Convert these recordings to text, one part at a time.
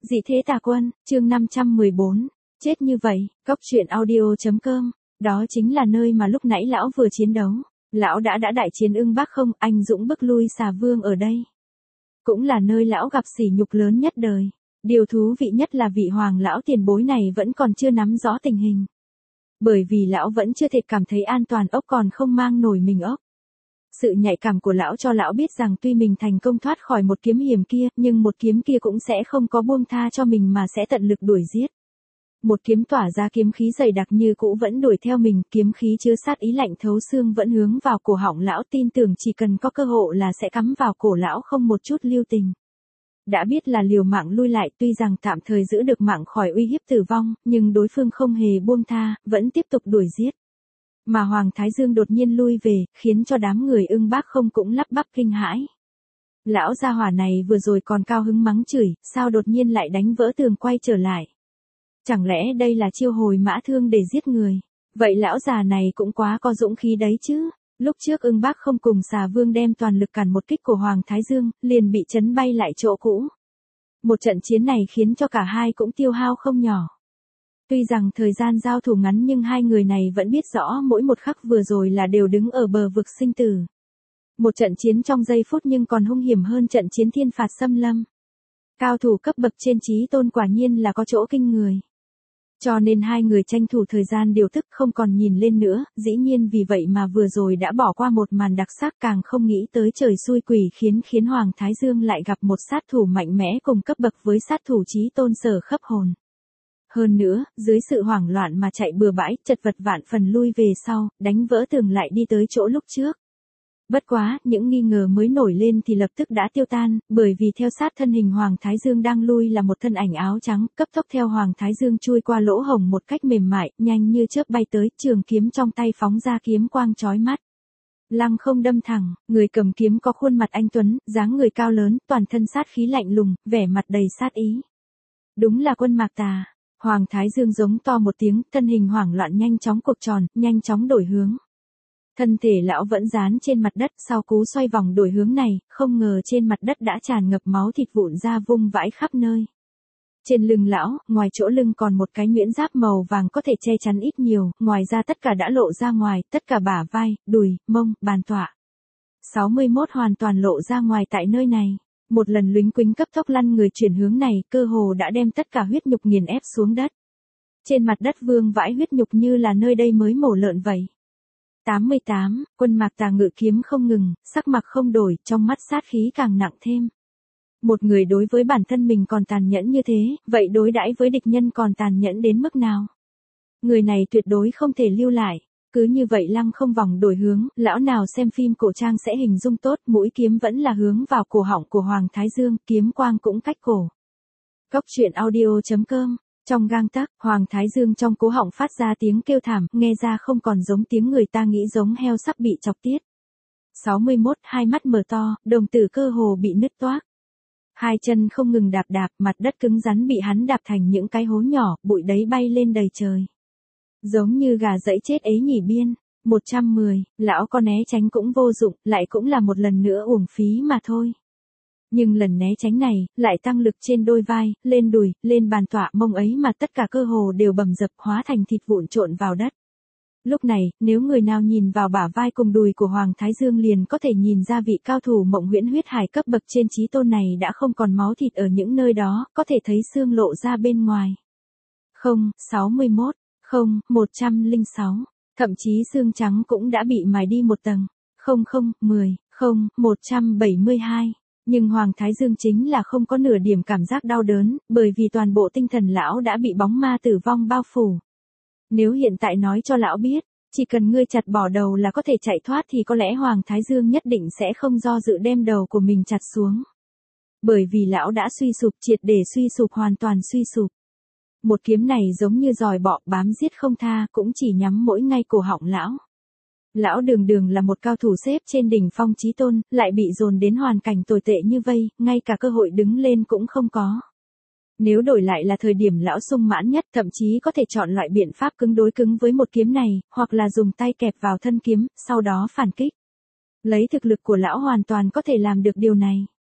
Dị thế tà quân, chương 514, chết như vậy, cốc truyện audio.com, đó chính là nơi mà lúc nãy lão vừa chiến đấu. Lão đã đại chiến ưng Bắc không, anh dũng bức lui xà vương ở đây. Cũng là nơi lão gặp sỉ nhục lớn nhất đời. Điều thú vị nhất là vị hoàng lão tiền bối này vẫn còn chưa nắm rõ tình hình. Bởi vì lão vẫn chưa thể cảm thấy an toàn, ốc còn không mang nổi mình ốc. Sự nhạy cảm của lão cho lão biết rằng tuy mình thành công thoát khỏi một kiếm hiểm kia, nhưng một kiếm kia cũng sẽ không có buông tha cho mình mà sẽ tận lực đuổi giết. Một kiếm tỏa ra kiếm khí dày đặc như cũ vẫn đuổi theo mình, kiếm khí chứa sát ý lạnh thấu xương vẫn hướng vào cổ họng lão, tin tưởng chỉ cần có cơ hội là sẽ cắm vào cổ lão không một chút lưu tình. Đã biết là liều mạng lui lại, tuy rằng tạm thời giữ được mạng khỏi uy hiếp tử vong, nhưng đối phương không hề buông tha, vẫn tiếp tục đuổi giết. Mà Hoàng Thái Dương đột nhiên lui về, khiến cho đám người ưng Bác không cũng lắp bắp kinh hãi. Lão gia hỏa này vừa rồi còn cao hứng mắng chửi, sao đột nhiên lại đánh vỡ tường quay trở lại. Chẳng lẽ đây là chiêu hồi mã thương để giết người? Vậy lão già này cũng quá có dũng khí đấy chứ. Lúc trước ưng Bác không cùng xà vương đem toàn lực cản một kích của Hoàng Thái Dương, liền bị chấn bay lại chỗ cũ. Một trận chiến này khiến cho cả hai cũng tiêu hao không nhỏ. Tuy rằng thời gian giao thủ ngắn nhưng hai người này vẫn biết rõ mỗi một khắc vừa rồi là đều đứng ở bờ vực sinh tử. Một trận chiến trong giây phút nhưng còn hung hiểm hơn trận chiến thiên phạt xâm lâm. Cao thủ cấp bậc trên chí tôn quả nhiên là có chỗ kinh người. Cho nên hai người tranh thủ thời gian điều tức không còn nhìn lên nữa, dĩ nhiên vì vậy mà vừa rồi đã bỏ qua một màn đặc sắc, càng không nghĩ tới trời xui quỷ khiến Hoàng Thái Dương lại gặp một sát thủ mạnh mẽ cùng cấp bậc với sát thủ chí tôn Sở Khấp Hồn. Hơn nữa, dưới sự hoảng loạn mà chạy bừa bãi, chật vật vạn phần lui về sau, đánh vỡ tường lại đi tới chỗ lúc trước. Bất quá, những nghi ngờ mới nổi lên thì lập tức đã tiêu tan, bởi vì theo sát thân hình Hoàng Thái Dương đang lui là một thân ảnh áo trắng, cấp tốc theo Hoàng Thái Dương chui qua lỗ hổng một cách mềm mại, nhanh như chớp bay tới, trường kiếm trong tay phóng ra kiếm quang chói mắt. Lăng không đâm thẳng, người cầm kiếm có khuôn mặt anh tuấn, dáng người cao lớn, toàn thân sát khí lạnh lùng, vẻ mặt đầy sát ý. Đúng là Quân Mạc Tà. Hoàng Thái Dương giống to một tiếng, thân hình hoảng loạn nhanh chóng cuộn tròn, nhanh chóng đổi hướng. Thân thể lão vẫn dán trên mặt đất, sau cú xoay vòng đổi hướng này, không ngờ trên mặt đất đã tràn ngập máu thịt vụn ra vung vãi khắp nơi. Trên lưng lão, ngoài chỗ lưng còn một cái nhuyễn giáp màu vàng có thể che chắn ít nhiều, ngoài ra tất cả đã lộ ra ngoài, tất cả bả vai, đùi, mông, bàn tọa. 61 hoàn toàn lộ ra ngoài tại nơi này. Một lần lính quính cấp tốc lăn người chuyển hướng này, cơ hồ đã đem tất cả huyết nhục nghiền ép xuống đất. Trên mặt đất vương vãi huyết nhục như là nơi đây mới mổ lợn vậy. 88, Quân Mạc Tà ngự kiếm không ngừng, sắc mặt không đổi, trong mắt sát khí càng nặng thêm. Một người đối với bản thân mình còn tàn nhẫn như thế, vậy đối đãi với địch nhân còn tàn nhẫn đến mức nào? Người này tuyệt đối không thể lưu lại. Cứ như vậy lăng không vòng đổi hướng, lão nào xem phim cổ trang sẽ hình dung tốt, mũi kiếm vẫn là hướng vào cổ họng của Hoàng Thái Dương, kiếm quang cũng cách cổ. Cốc truyện audio.com, trong gang tấc, Hoàng Thái Dương trong cổ họng phát ra tiếng kêu thảm, nghe ra không còn giống tiếng người ta nghĩ giống heo sắp bị chọc tiết. 61, hai mắt mở to, đồng tử cơ hồ bị nứt toác. Hai chân không ngừng đạp, mặt đất cứng rắn bị hắn đạp thành những cái hố nhỏ, bụi đấy bay lên đầy trời. Giống như gà dẫy chết ấy nhỉ biên. 110, lão có né tránh cũng vô dụng, lại cũng là một lần nữa uổng phí mà thôi. Nhưng lần né tránh này, lại tăng lực trên đôi vai, lên đùi, lên bàn tọa, mông ấy mà tất cả cơ hồ đều bầm dập hóa thành thịt vụn trộn vào đất. Lúc này, nếu người nào nhìn vào bả vai cùng đùi của Hoàng Thái Dương liền có thể nhìn ra vị cao thủ Mộng Huyễn huyết hải cấp bậc trên chí tôn này đã không còn máu thịt ở những nơi đó, có thể thấy xương lộ ra bên ngoài. 61, 106, thậm chí xương trắng cũng đã bị mài đi một tầng. 10, 172. Nhưng Hoàng Thái Dương chính là không có nửa điểm cảm giác đau đớn, bởi vì toàn bộ tinh thần lão đã bị bóng ma tử vong bao phủ. Nếu hiện tại nói cho lão biết, chỉ cần ngươi chặt bỏ đầu là có thể chạy thoát thì có lẽ Hoàng Thái Dương nhất định sẽ không do dự đem đầu của mình chặt xuống. Bởi vì lão đã suy sụp, triệt để suy sụp, hoàn toàn suy sụp. Một kiếm này giống như giòi bọ bám giết không tha, cũng chỉ nhắm mỗi ngay cổ họng lão. Lão đường là một cao thủ xếp trên đỉnh phong chí tôn, lại bị dồn đến hoàn cảnh tồi tệ như vây, ngay cả cơ hội đứng lên cũng không có. Nếu đổi lại là thời điểm lão sung mãn nhất, thậm chí có thể chọn loại biện pháp cứng đối cứng với một kiếm này, hoặc là dùng tay kẹp vào thân kiếm, sau đó phản kích. Lấy thực lực của lão hoàn toàn có thể làm được điều này.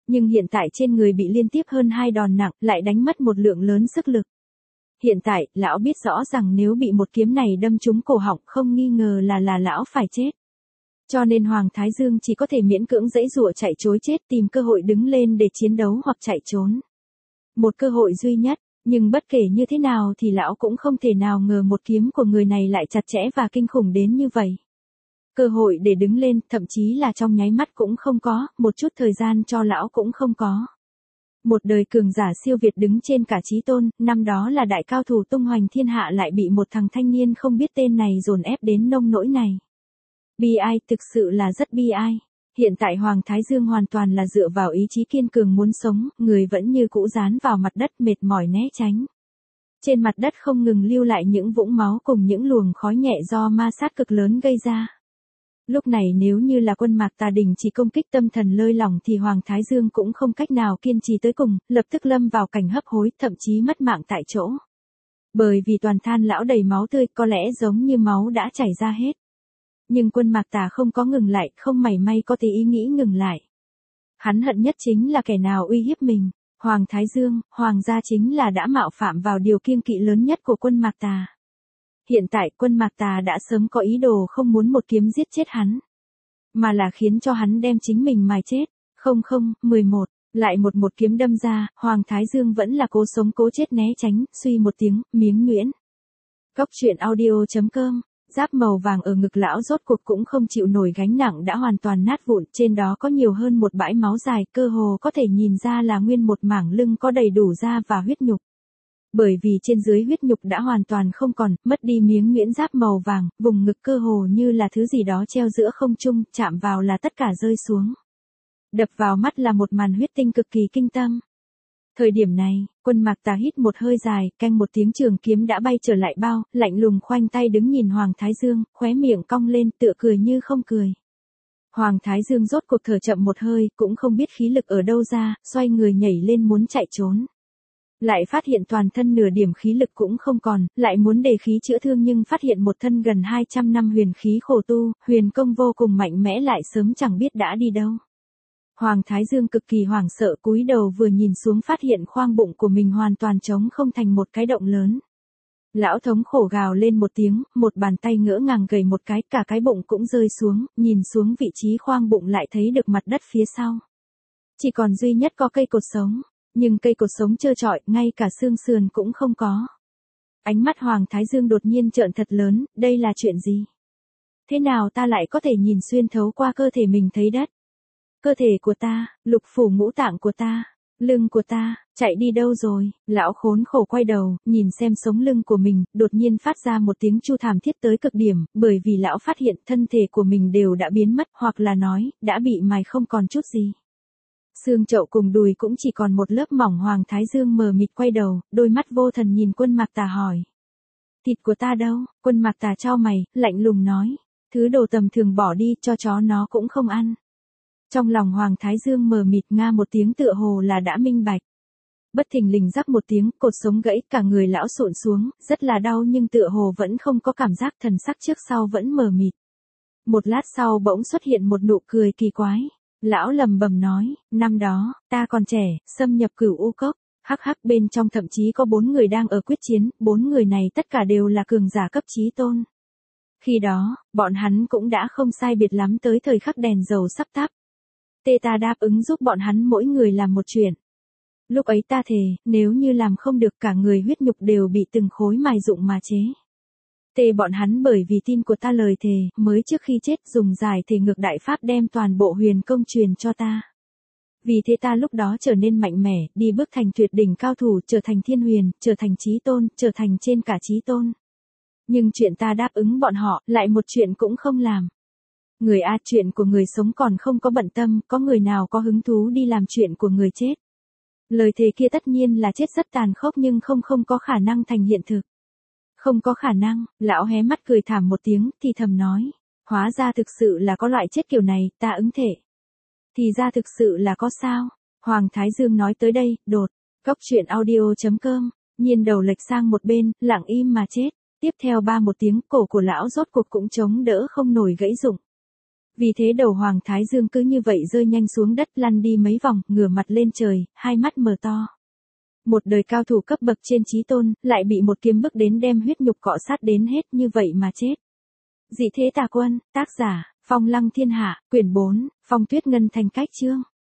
Nhưng hiện tại trên người bị liên tiếp hơn 2 đòn nặng, lại đánh mất một lượng lớn sức lực. Hiện tại, lão biết rõ rằng nếu bị một kiếm này đâm trúng cổ họng không nghi ngờ là lão phải chết. Cho nên Hoàng Thái Dương chỉ có thể miễn cưỡng giãy giụa chạy trối chết tìm cơ hội đứng lên để chiến đấu hoặc chạy trốn. Một cơ hội duy nhất, nhưng bất kể như thế nào thì lão cũng không thể nào ngờ một kiếm của người này lại chặt chẽ và kinh khủng đến như vậy. Cơ hội để đứng lên, thậm chí là trong nháy mắt cũng không có, một chút thời gian cho lão cũng không có. Một đời cường giả siêu việt đứng trên cả chí tôn, năm đó là đại cao thủ tung hoành thiên hạ lại bị một thằng thanh niên không biết tên này dồn ép đến nông nỗi này. Bi ai, thực sự là rất bi ai. Hiện tại Hoàng Thái Dương hoàn toàn là dựa vào ý chí kiên cường muốn sống, người vẫn như cũ dán vào mặt đất mệt mỏi né tránh. Trên mặt đất không ngừng lưu lại những vũng máu cùng những luồng khói nhẹ do ma sát cực lớn gây ra. Lúc này nếu như là quân Mạc Tà đình chỉ công kích tâm thần lơi lỏng thì Hoàng Thái Dương cũng không cách nào kiên trì tới cùng, lập tức lâm vào cảnh hấp hối, thậm chí mất mạng tại chỗ. Bởi vì toàn thân lão đầy máu tươi, có lẽ giống như máu đã chảy ra hết. Nhưng quân Mạc Tà không có ngừng lại, không mảy may có tí ý nghĩ ngừng lại. Hắn hận nhất chính là kẻ nào uy hiếp mình. Hoàng Thái Dương, Hoàng gia chính là đã mạo phạm vào điều kiêng kỵ lớn nhất của quân Mạc Tà. Hiện tại quân Mạc Tà đã sớm có ý đồ không muốn một kiếm giết chết hắn. Mà là khiến cho hắn đem chính mình mài chết. 11, lại một kiếm đâm ra, Hoàng Thái Dương vẫn là cố sống cố chết né tránh, suy một tiếng, miếng nhuyễn. Cốc truyện audio.com. Giáp màu vàng ở ngực lão rốt cuộc cũng không chịu nổi gánh nặng đã hoàn toàn nát vụn, trên đó có nhiều hơn một bãi máu dài, cơ hồ có thể nhìn ra là nguyên một mảng lưng có đầy đủ da và huyết nhục. Bởi vì trên dưới huyết nhục đã hoàn toàn không còn, mất đi miếng nhuyễn giáp màu vàng, vùng ngực cơ hồ như là thứ gì đó treo giữa không trung, chạm vào là tất cả rơi xuống. Đập vào mắt là một màn huyết tinh cực kỳ kinh tâm. Thời điểm này, quân Mạc Tà hít một hơi dài, canh một tiếng trường kiếm đã bay trở lại bao, lạnh lùng khoanh tay đứng nhìn Hoàng Thái Dương, khóe miệng cong lên tựa cười như không cười. Hoàng Thái Dương rốt cuộc thở chậm một hơi, cũng không biết khí lực ở đâu ra, xoay người nhảy lên muốn chạy trốn. Lại phát hiện toàn thân nửa điểm khí lực cũng không còn, lại muốn đề khí chữa thương nhưng phát hiện một thân gần 200 năm huyền khí khổ tu, huyền công vô cùng mạnh mẽ lại sớm chẳng biết đã đi đâu. Hoàng Thái Dương cực kỳ hoảng sợ cúi đầu vừa nhìn xuống phát hiện khoang bụng của mình hoàn toàn trống không thành một cái động lớn. Lão thống khổ gào lên một tiếng, một bàn tay ngỡ ngàng gầy một cái, cả cái bụng cũng rơi xuống, nhìn xuống vị trí khoang bụng lại thấy được mặt đất phía sau. Chỉ còn duy nhất có cây cột sống, nhưng cây cột sống trơ trọi, ngay cả xương sườn cũng không có. Ánh mắt Hoàng Thái Dương đột nhiên trợn thật lớn, đây là chuyện gì? Thế nào ta lại có thể nhìn xuyên thấu qua cơ thể mình thấy đất? Cơ thể của ta, lục phủ ngũ tạng của ta, lưng của ta, chạy đi đâu rồi? Lão khốn khổ quay đầu, nhìn xem sống lưng của mình, đột nhiên phát ra một tiếng chu thảm thiết tới cực điểm, bởi vì lão phát hiện thân thể của mình đều đã biến mất, hoặc là nói, đã bị mài không còn chút gì. Xương chậu cùng đùi cũng chỉ còn một lớp mỏng. Hoàng Thái Dương mờ mịt quay đầu, đôi mắt vô thần nhìn quân Mạc Tà hỏi. Thịt của ta đâu? Quân Mạc Tà chau mày, lạnh lùng nói. Thứ đồ tầm thường bỏ đi, cho chó nó cũng không ăn. Trong lòng Hoàng Thái Dương mờ mịt nga một tiếng tựa hồ là đã minh bạch. Bất thình lình rắc một tiếng, cột sống gãy, cả người lão xộn xuống, rất là đau nhưng tựa hồ vẫn không có cảm giác, thần sắc trước sau vẫn mờ mịt. Một lát sau bỗng xuất hiện một nụ cười kỳ quái. Lão lầm bầm nói, năm đó, ta còn trẻ, xâm nhập Cửu U Cốc, hắc hắc bên trong thậm chí có 4 người đang ở quyết chiến, 4 người này tất cả đều là cường giả cấp chí tôn. Khi đó, bọn hắn cũng đã không sai biệt lắm tới thời khắc đèn dầu sắp tắt. Ta đáp ứng giúp bọn hắn mỗi người làm một chuyện. Lúc ấy ta thề, nếu như làm không được cả người huyết nhục đều bị từng khối mài rụng mà chế. Bọn hắn bởi vì tin của ta lời thề, mới trước khi chết dùng giải thể ngược đại pháp đem toàn bộ huyền công truyền cho ta. Vì thế ta lúc đó trở nên mạnh mẽ, đi bước thành tuyệt đỉnh cao thủ, trở thành thiên huyền, trở thành chí tôn, trở thành trên cả chí tôn. Nhưng chuyện ta đáp ứng bọn họ, lại một chuyện cũng không làm. Người a, chuyện của người sống còn không có bận tâm, có người nào có hứng thú đi làm chuyện của người chết. Lời thề kia tất nhiên là chết rất tàn khốc nhưng không có khả năng thành hiện thực. Không có khả năng, lão hé mắt cười thảm một tiếng, thì thầm nói. Hóa ra thực sự là có loại chết kiểu này, ta ứng thể. Thì ra thực sự là có sao? Hoàng Thái Dương nói tới đây, đột. Cốc truyện audio.com, nhiên đầu lệch sang một bên, lặng im mà chết. Tiếp theo một tiếng, cổ của lão rốt cuộc cũng chống đỡ không nổi gãy rụng. Vì thế đầu Hoàng Thái Dương cứ như vậy rơi nhanh xuống đất, lăn đi mấy vòng, ngửa mặt lên trời, hai mắt mở to. Một đời cao thủ cấp bậc trên chí tôn, lại bị một kiếm bước đến đem huyết nhục cọ sát đến hết như vậy mà chết. Dị thế tà quân, tác giả, Phong Lăng Thiên Hạ, quyển 4, Phong Tuyết Ngân Thành cách chương.